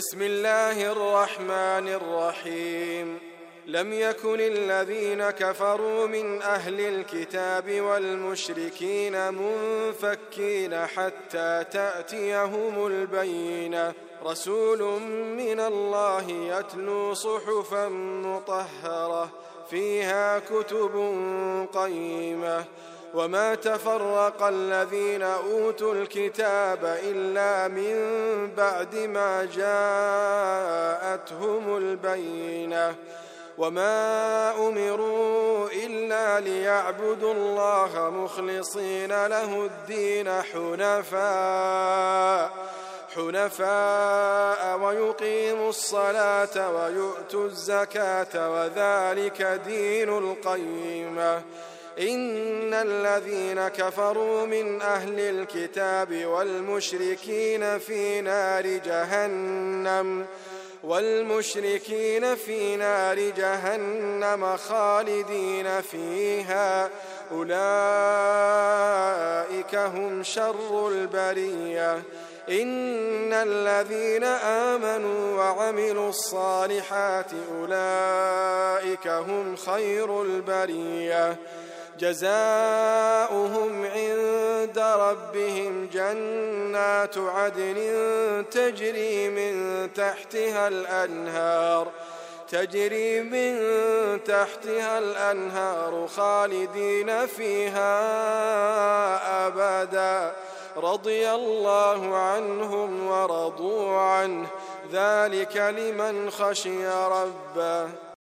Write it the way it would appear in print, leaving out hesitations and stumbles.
بسم الله الرحمن الرحيم. لم يكن الذين كفروا من أهل الكتاب والمشركين منفكين حتى تأتيهم البينة، رسول من الله يتلو صحفا مطهرة فيها كتب قيمة. وما تفرق الذين أوتوا الكتاب إلا من بعد ما جاءتهم البينة، وما أمروا إلا ليعبدوا الله مخلصين له الدين حنفاء ويقيموا الصلاة ويؤتوا الزكاة وذلك دين القيمة. إن الذين كفروا من أهل الكتاب والمشركين في نار جهنم خالدين فيها، أولئك هم شر البرية. إن الذين آمنوا وعملوا الصالحات أولئك هم خير البرية، جزاؤهم عند ربهم جنات عدن تجري من تحتها الأنهار خالدين فيها أبدا، رضي الله عنهم ورضوا عنه، ذلك لمن خشي ربه.